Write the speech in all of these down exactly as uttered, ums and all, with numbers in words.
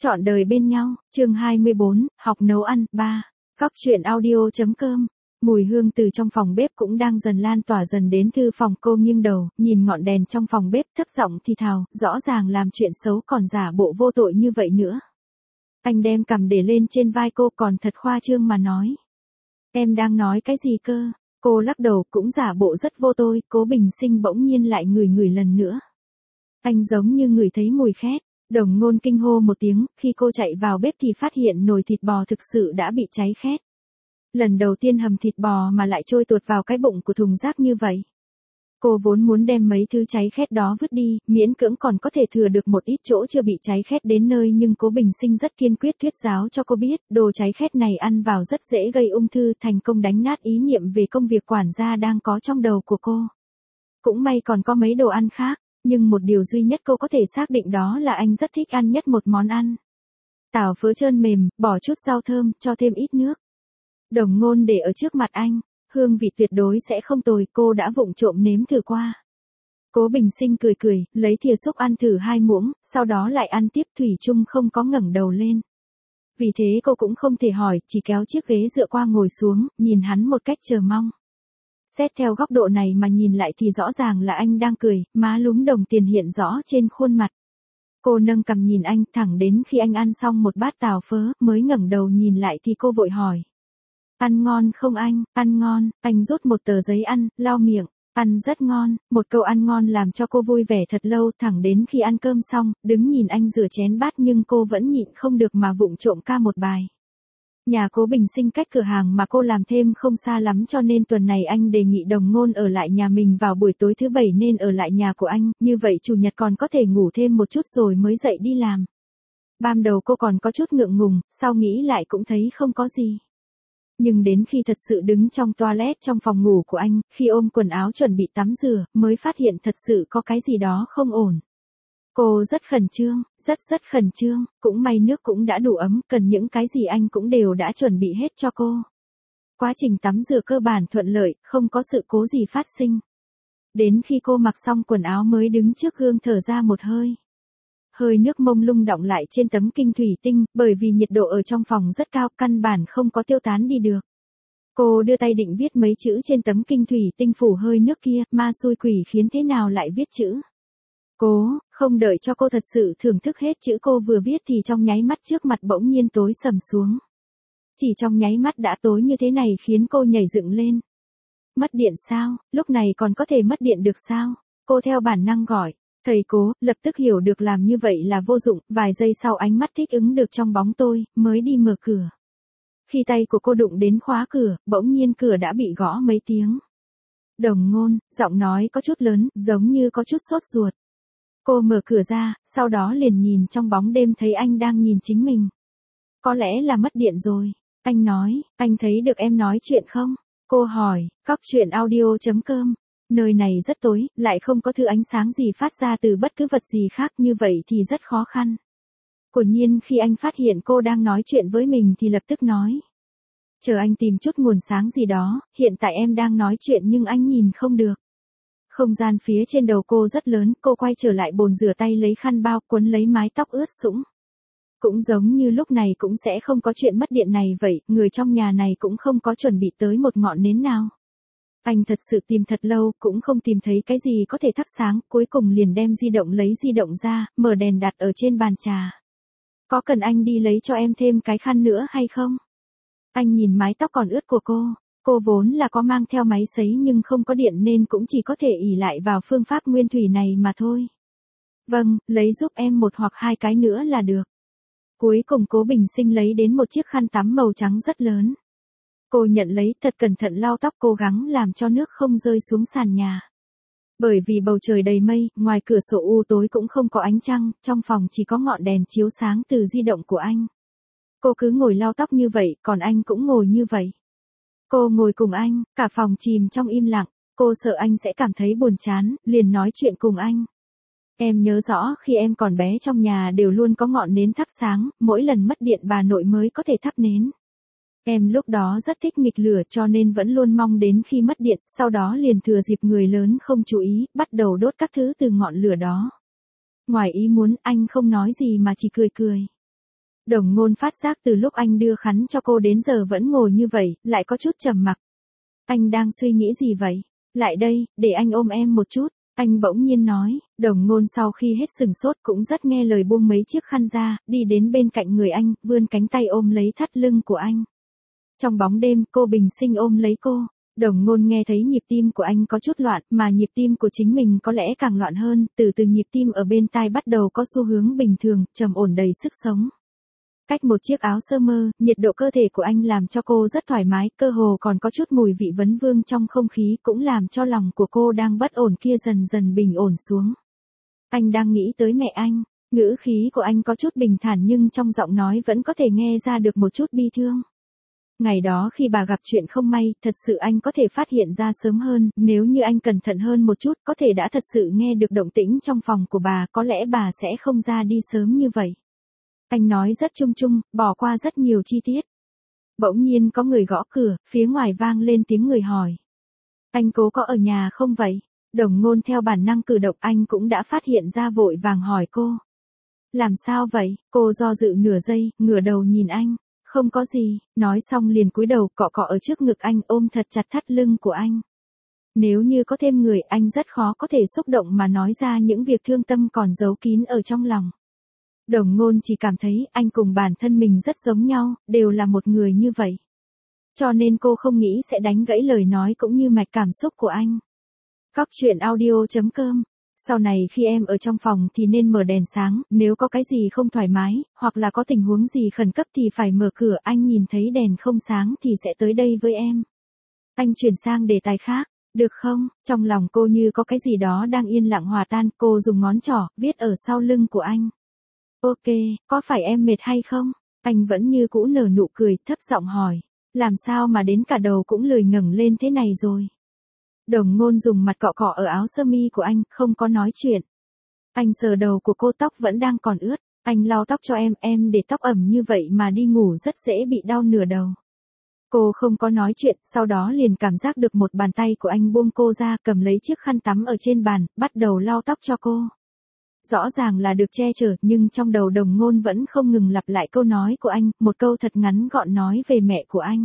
Trọn đời bên nhau, chương hai mươi bốn, học nấu ăn, ba. Cóc truyện audio.com. Mùi hương từ trong phòng bếp cũng đang dần lan tỏa dần đến thư phòng. Cô nghiêng đầu, nhìn ngọn đèn trong phòng bếp thấp giọng thì thào, rõ ràng làm chuyện xấu còn giả bộ vô tội như vậy nữa. Anh đem cằm để lên trên vai cô, còn thật khoa trương mà nói. Em đang nói cái gì cơ? Cô lắc đầu, cũng giả bộ rất vô tội. Cố Bình Sinh bỗng nhiên lại ngửi ngửi lần nữa. Anh giống như ngửi thấy mùi khét. Đồng Ngôn kinh hô một tiếng, khi cô chạy vào bếp thì phát hiện nồi thịt bò thực sự đã bị cháy khét. Lần đầu tiên hầm thịt bò mà lại trôi tuột vào cái bụng của thùng rác như vậy. Cô vốn muốn đem mấy thứ cháy khét đó vứt đi, miễn cưỡng còn có thể thừa được một ít chỗ chưa bị cháy khét đến nơi, nhưng Cố Bình Sinh rất kiên quyết thuyết giáo cho cô biết, đồ cháy khét này ăn vào rất dễ gây ung thư, thành công đánh nát ý niệm về công việc quản gia đang có trong đầu của cô. Cũng may còn có mấy đồ ăn khác. Nhưng một điều duy nhất cô có thể xác định đó là anh rất thích ăn nhất một món ăn. Tảo phớ trơn mềm, bỏ chút rau thơm, cho thêm ít nước. Đồng Ngôn để ở trước mặt anh, hương vị tuyệt đối sẽ không tồi, cô đã vụng trộm nếm thử qua. Cố Bình Sinh cười cười, lấy thìa xúc ăn thử hai muỗng, sau đó lại ăn tiếp, thủy chung không có ngẩng đầu lên. Vì thế cô cũng không thể hỏi, chỉ kéo chiếc ghế dựa qua ngồi xuống, nhìn hắn một cách chờ mong. Xét theo góc độ này mà nhìn lại thì rõ ràng là anh đang cười, má lúm đồng tiền hiện rõ trên khuôn mặt. Cô nâng cằm nhìn anh thẳng đến khi anh ăn xong một bát tàu phớ, mới ngẩng đầu nhìn lại thì cô vội hỏi. Ăn ngon không anh? Ăn ngon, anh rút một tờ giấy ăn, lau miệng. Ăn rất ngon, một câu ăn ngon làm cho cô vui vẻ thật lâu, thẳng đến khi ăn cơm xong, đứng nhìn anh rửa chén bát nhưng cô vẫn nhịn không được mà vụng trộm ca một bài. Nhà Cố Bình Sinh cách cửa hàng mà cô làm thêm không xa lắm, cho nên tuần này anh đề nghị Đồng Ngôn ở lại nhà mình vào buổi tối thứ bảy nên ở lại nhà của anh, như vậy chủ nhật còn có thể ngủ thêm một chút rồi mới dậy đi làm. Ban đầu cô còn có chút ngượng ngùng, sau nghĩ lại cũng thấy không có gì. Nhưng đến khi thật sự đứng trong toilet trong phòng ngủ của anh, khi ôm quần áo chuẩn bị tắm rửa, mới phát hiện thật sự có cái gì đó không ổn. Cô rất khẩn trương, rất rất khẩn trương, cũng may nước cũng đã đủ ấm, cần những cái gì anh cũng đều đã chuẩn bị hết cho cô. Quá trình tắm rửa cơ bản thuận lợi, không có sự cố gì phát sinh. Đến khi cô mặc xong quần áo mới đứng trước gương thở ra một hơi. Hơi nước mông lung đọng lại trên tấm kinh thủy tinh, bởi vì nhiệt độ ở trong phòng rất cao, căn bản không có tiêu tán đi được. Cô đưa tay định viết mấy chữ trên tấm kinh thủy tinh phủ hơi nước kia, ma xui quỷ khiến thế nào lại viết chữ. Cố, không đợi cho cô thật sự thưởng thức hết chữ cô vừa viết thì trong nháy mắt trước mặt bỗng nhiên tối sầm xuống. Chỉ trong nháy mắt đã tối như thế này khiến cô nhảy dựng lên. Mất điện sao, lúc này còn có thể mất điện được sao? Cô theo bản năng gọi. Thầy Cố, lập tức hiểu được làm như vậy là vô dụng, vài giây sau ánh mắt thích ứng được trong bóng tối, mới đi mở cửa. Khi tay của cô đụng đến khóa cửa, bỗng nhiên cửa đã bị gõ mấy tiếng. Đồng Ngôn, giọng nói có chút lớn, giống như có chút sốt ruột. Cô mở cửa ra, sau đó liền nhìn trong bóng đêm thấy anh đang nhìn chính mình. Có lẽ là mất điện rồi. Anh nói, anh thấy được em nói chuyện không? Cô hỏi, cóc truyện audio.com. Nơi này rất tối, lại không có thứ ánh sáng gì phát ra từ bất cứ vật gì khác, như vậy thì rất khó khăn. Quả nhiên khi anh phát hiện cô đang nói chuyện với mình thì lập tức nói. Chờ anh tìm chút nguồn sáng gì đó, hiện tại em đang nói chuyện nhưng anh nhìn không được. Không gian phía trên đầu cô rất lớn, cô quay trở lại bồn rửa tay lấy khăn bao cuốn lấy mái tóc ướt sũng. Cũng giống như lúc này cũng sẽ không có chuyện mất điện này vậy, người trong nhà này cũng không có chuẩn bị tới một ngọn nến nào. Anh thật sự tìm thật lâu, cũng không tìm thấy cái gì có thể thắp sáng, cuối cùng liền đem di động lấy di động ra, mở đèn đặt ở trên bàn trà. Có cần anh đi lấy cho em thêm cái khăn nữa hay không? Anh nhìn mái tóc còn ướt của cô. Cô vốn là có mang theo máy sấy nhưng không có điện nên cũng chỉ có thể ỷ lại vào phương pháp nguyên thủy này mà thôi. Vâng, lấy giúp em một hoặc hai cái nữa là được. Cuối cùng Cố Bình Sinh lấy đến một chiếc khăn tắm màu trắng rất lớn. Cô nhận lấy, thật cẩn thận lau tóc, cố gắng làm cho nước không rơi xuống sàn nhà. Bởi vì bầu trời đầy mây, ngoài cửa sổ u tối cũng không có ánh trăng, trong phòng chỉ có ngọn đèn chiếu sáng từ di động của anh. Cô cứ ngồi lau tóc như vậy, còn anh cũng ngồi như vậy. Cô ngồi cùng anh, cả phòng chìm trong im lặng, cô sợ anh sẽ cảm thấy buồn chán, liền nói chuyện cùng anh. Em nhớ rõ khi em còn bé trong nhà đều luôn có ngọn nến thắp sáng, mỗi lần mất điện bà nội mới có thể thắp nến. Em lúc đó rất thích nghịch lửa cho nên vẫn luôn mong đến khi mất điện, sau đó liền thừa dịp người lớn không chú ý, bắt đầu đốt các thứ từ ngọn lửa đó. Ngoài ý muốn anh không nói gì mà chỉ cười cười. Đồng Ngôn phát giác từ lúc anh đưa khăn cho cô đến giờ vẫn ngồi như vậy, lại có chút trầm mặc. Anh đang suy nghĩ gì vậy? Lại đây, để anh ôm em một chút. Anh bỗng nhiên nói. Đồng Ngôn sau khi hết sừng sốt cũng rất nghe lời buông mấy chiếc khăn ra, đi đến bên cạnh người anh, vươn cánh tay ôm lấy thắt lưng của anh. Trong bóng đêm, cô bình sinh ôm lấy cô. Đồng Ngôn nghe thấy nhịp tim của anh có chút loạn, mà nhịp tim của chính mình có lẽ càng loạn hơn, từ từ nhịp tim ở bên tai bắt đầu có xu hướng bình thường, trầm ổn đầy sức sống. Cách một chiếc áo sơ mơ, nhiệt độ cơ thể của anh làm cho cô rất thoải mái, cơ hồ còn có chút mùi vị vấn vương trong không khí cũng làm cho lòng của cô đang bất ổn kia dần dần bình ổn xuống. Anh đang nghĩ tới mẹ anh, ngữ khí của anh có chút bình thản nhưng trong giọng nói vẫn có thể nghe ra được một chút bi thương. Ngày đó khi bà gặp chuyện không may, thật sự anh có thể phát hiện ra sớm hơn, nếu như anh cẩn thận hơn một chút, có thể đã thật sự nghe được động tĩnh trong phòng của bà, có lẽ bà sẽ không ra đi sớm như vậy. Anh nói rất chung chung, bỏ qua rất nhiều chi tiết. Bỗng nhiên có người gõ cửa, phía ngoài vang lên tiếng người hỏi. Anh Cố có ở nhà không vậy? Đồng Ngôn theo bản năng cử động anh cũng đã phát hiện ra vội vàng hỏi cô. Làm sao vậy? Cô do dự nửa giây, ngửa đầu nhìn anh. Không có gì, nói xong liền cúi đầu cọ cọ ở trước ngực anh ôm thật chặt thắt lưng của anh. Nếu như có thêm người anh rất khó có thể xúc động mà nói ra những việc thương tâm còn giấu kín ở trong lòng. Đồng Ngôn chỉ cảm thấy anh cùng bản thân mình rất giống nhau, đều là một người như vậy. Cho nên cô không nghĩ sẽ đánh gãy lời nói cũng như mạch cảm xúc của anh. Cóc truyện audio chấm com. Sau này khi em ở trong phòng thì nên mở đèn sáng, nếu có cái gì không thoải mái, hoặc là có tình huống gì khẩn cấp thì phải mở cửa, anh nhìn thấy đèn không sáng thì sẽ tới đây với em. Anh chuyển sang đề tài khác, được không? Trong lòng cô như có cái gì đó đang yên lặng hòa tan, cô dùng ngón trỏ, viết ở sau lưng của anh. Ok, có phải em mệt hay không? Anh vẫn như cũ nở nụ cười, thấp giọng hỏi. Làm sao mà đến cả đầu cũng lười ngẩng lên thế này rồi? Đồng Ngôn dùng mặt cọ cọ ở áo sơ mi của anh, không có nói chuyện. Anh sờ đầu của cô, tóc vẫn đang còn ướt. Anh lau tóc cho em, em để tóc ẩm như vậy mà đi ngủ rất dễ bị đau nửa đầu. Cô không có nói chuyện, sau đó liền cảm giác được một bàn tay của anh buông cô ra, cầm lấy chiếc khăn tắm ở trên bàn, bắt đầu lau tóc cho cô. Rõ ràng là được che chở, nhưng trong đầu Đồng Ngôn vẫn không ngừng lặp lại câu nói của anh, một câu thật ngắn gọn nói về mẹ của anh.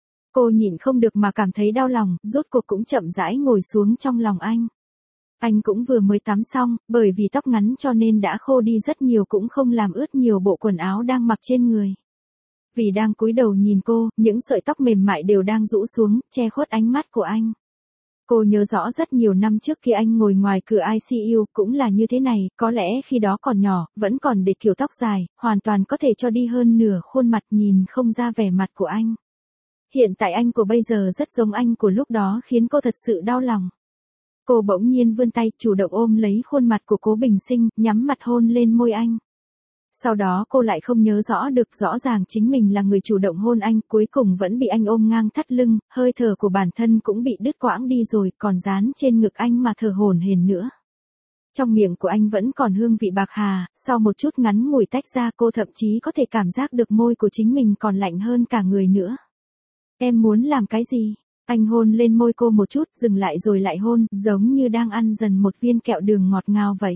Cô nhịn không được mà cảm thấy đau lòng, rốt cuộc cũng chậm rãi ngồi xuống trong lòng anh. Anh cũng vừa mới tắm xong, bởi vì tóc ngắn cho nên đã khô đi rất nhiều cũng không làm ướt nhiều bộ quần áo đang mặc trên người. Vì đang cúi đầu nhìn cô, những sợi tóc mềm mại đều đang rũ xuống, che khuất ánh mắt của anh. Cô nhớ rõ rất nhiều năm trước khi anh ngồi ngoài cửa i xê u cũng là như thế này, có lẽ khi đó còn nhỏ, vẫn còn để kiểu tóc dài, hoàn toàn có thể cho đi hơn nửa khuôn mặt nhìn không ra vẻ mặt của anh. Hiện tại anh của bây giờ rất giống anh của lúc đó khiến cô thật sự đau lòng. Cô bỗng nhiên vươn tay chủ động ôm lấy khuôn mặt của Cố Bình Sinh, nhắm mặt hôn lên môi anh. Sau đó cô lại không nhớ rõ được, rõ ràng chính mình là người chủ động hôn anh, cuối cùng vẫn bị anh ôm ngang thắt lưng, hơi thở của bản thân cũng bị đứt quãng đi rồi, còn dán trên ngực anh mà thở hổn hển nữa. Trong miệng của anh vẫn còn hương vị bạc hà, sau một chút ngắn ngủi tách ra cô thậm chí có thể cảm giác được môi của chính mình còn lạnh hơn cả người nữa. Em muốn làm cái gì? Anh hôn lên môi cô một chút, dừng lại rồi lại hôn, giống như đang ăn dần một viên kẹo đường ngọt ngào vậy.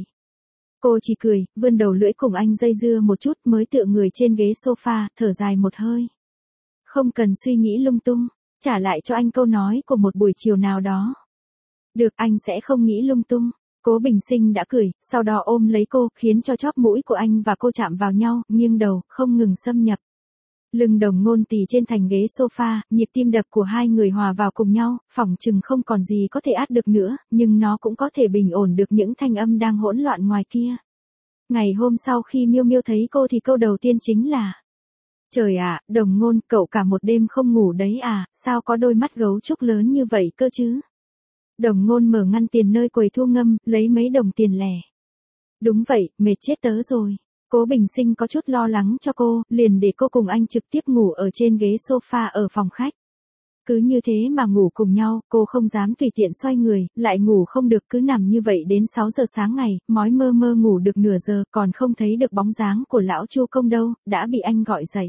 Cô chỉ cười, vươn đầu lưỡi cùng anh dây dưa một chút mới tựa người trên ghế sofa, thở dài một hơi. Không cần suy nghĩ lung tung, trả lại cho anh câu nói của một buổi chiều nào đó. Được, anh sẽ không nghĩ lung tung. Cố Bình Sinh đã cười, sau đó ôm lấy cô, khiến cho chóp mũi của anh và cô chạm vào nhau, nghiêng đầu, không ngừng xâm nhập. Lưng Đồng Ngôn tì trên thành ghế sofa, nhịp tim đập của hai người hòa vào cùng nhau, phỏng chừng không còn gì có thể át được nữa, nhưng nó cũng có thể bình ổn được những thanh âm đang hỗn loạn ngoài kia. Ngày hôm sau khi Miêu Miêu thấy cô thì câu đầu tiên chính là: Trời ạ, Đồng Ngôn, cậu cả một đêm không ngủ đấy à, sao có đôi mắt gấu trúc lớn như vậy cơ chứ? Đồng Ngôn mở ngăn tiền nơi quầy thu ngâm, lấy mấy đồng tiền lẻ. Đúng vậy, mệt chết tớ rồi. Cố Bình Sinh có chút lo lắng cho cô, liền để cô cùng anh trực tiếp ngủ ở trên ghế sofa ở phòng khách. Cứ như thế mà ngủ cùng nhau, cô không dám tùy tiện xoay người, lại ngủ không được, cứ nằm như vậy đến sáu giờ sáng ngày, mói mơ mơ ngủ được nửa giờ, còn không thấy được bóng dáng của lão Chu Công đâu, đã bị anh gọi dậy.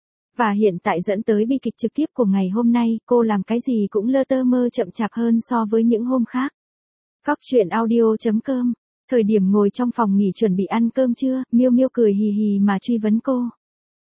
Và hiện tại dẫn tới bi kịch trực tiếp của ngày hôm nay, cô làm cái gì cũng lơ tơ mơ chậm chạp hơn so với những hôm khác. Cóc truyện audio chấm com. Thời điểm ngồi trong phòng nghỉ chuẩn bị ăn cơm trưa, Miêu Miêu cười hì hì mà truy vấn cô.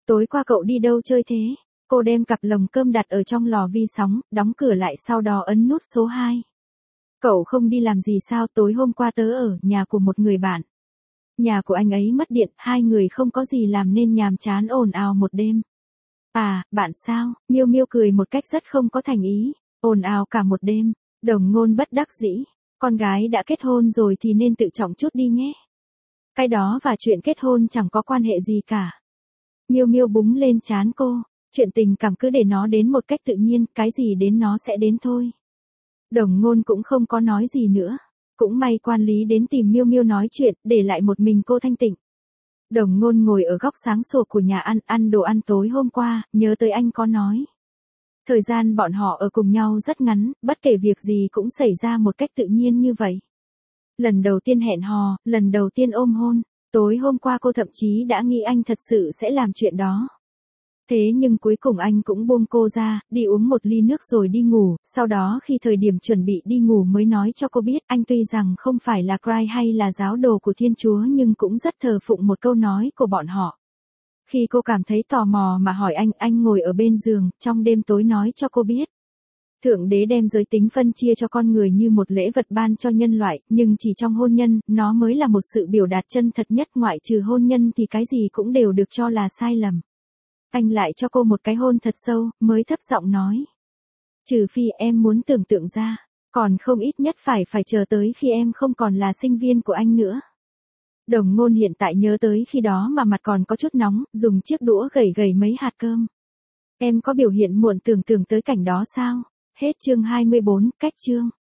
Tối qua cậu đi đâu chơi thế? Cô đem cặp lồng cơm đặt ở trong lò vi sóng, đóng cửa lại sau đó ấn nút số hai. Cậu không đi làm gì sao? Tối hôm qua tớ ở nhà của một người bạn. Nhà của anh ấy mất điện, hai người không có gì làm nên nhàm chán ồn ào một đêm. À, bạn sao? Miêu Miêu cười một cách rất không có thành ý. Ồn ào cả một đêm. Đồng Ngôn bất đắc dĩ. Con gái đã kết hôn rồi thì nên tự trọng chút đi nhé. Cái đó và chuyện kết hôn chẳng có quan hệ gì cả. Miêu Miêu búng lên trán cô. Chuyện tình cảm cứ để nó đến một cách tự nhiên, cái gì đến nó sẽ đến thôi. Đồng Ngôn cũng không có nói gì nữa. Cũng may quản lý đến tìm Miêu Miêu nói chuyện, để lại một mình cô thanh tịnh. Đồng Ngôn ngồi ở góc sáng sủa của nhà ăn, ăn đồ ăn tối hôm qua, nhớ tới anh có nói. Thời gian bọn họ ở cùng nhau rất ngắn, bất kể việc gì cũng xảy ra một cách tự nhiên như vậy. Lần đầu tiên hẹn hò, lần đầu tiên ôm hôn, tối hôm qua cô thậm chí đã nghĩ anh thật sự sẽ làm chuyện đó. Thế nhưng cuối cùng anh cũng buông cô ra, đi uống một ly nước rồi đi ngủ, sau đó khi thời điểm chuẩn bị đi ngủ mới nói cho cô biết anh tuy rằng không phải là Christ hay là giáo đồ của Thiên Chúa nhưng cũng rất thờ phụng một câu nói của bọn họ. Khi cô cảm thấy tò mò mà hỏi anh, anh ngồi ở bên giường, trong đêm tối nói cho cô biết. Thượng đế đem giới tính phân chia cho con người như một lễ vật ban cho nhân loại, nhưng chỉ trong hôn nhân, nó mới là một sự biểu đạt chân thật nhất, ngoại trừ hôn nhân thì cái gì cũng đều được cho là sai lầm. Anh lại cho cô một cái hôn thật sâu, mới thấp giọng nói. Trừ phi em muốn tưởng tượng ra, còn không ít nhất phải phải chờ tới khi em không còn là sinh viên của anh nữa. Đồng Ngôn hiện tại nhớ tới khi đó mà mặt còn có chút nóng, dùng chiếc đũa gẩy gẩy mấy hạt cơm. Em có biểu hiện muộn tưởng tượng tới cảnh đó sao? Hết chương hai mươi bốn, cách chương.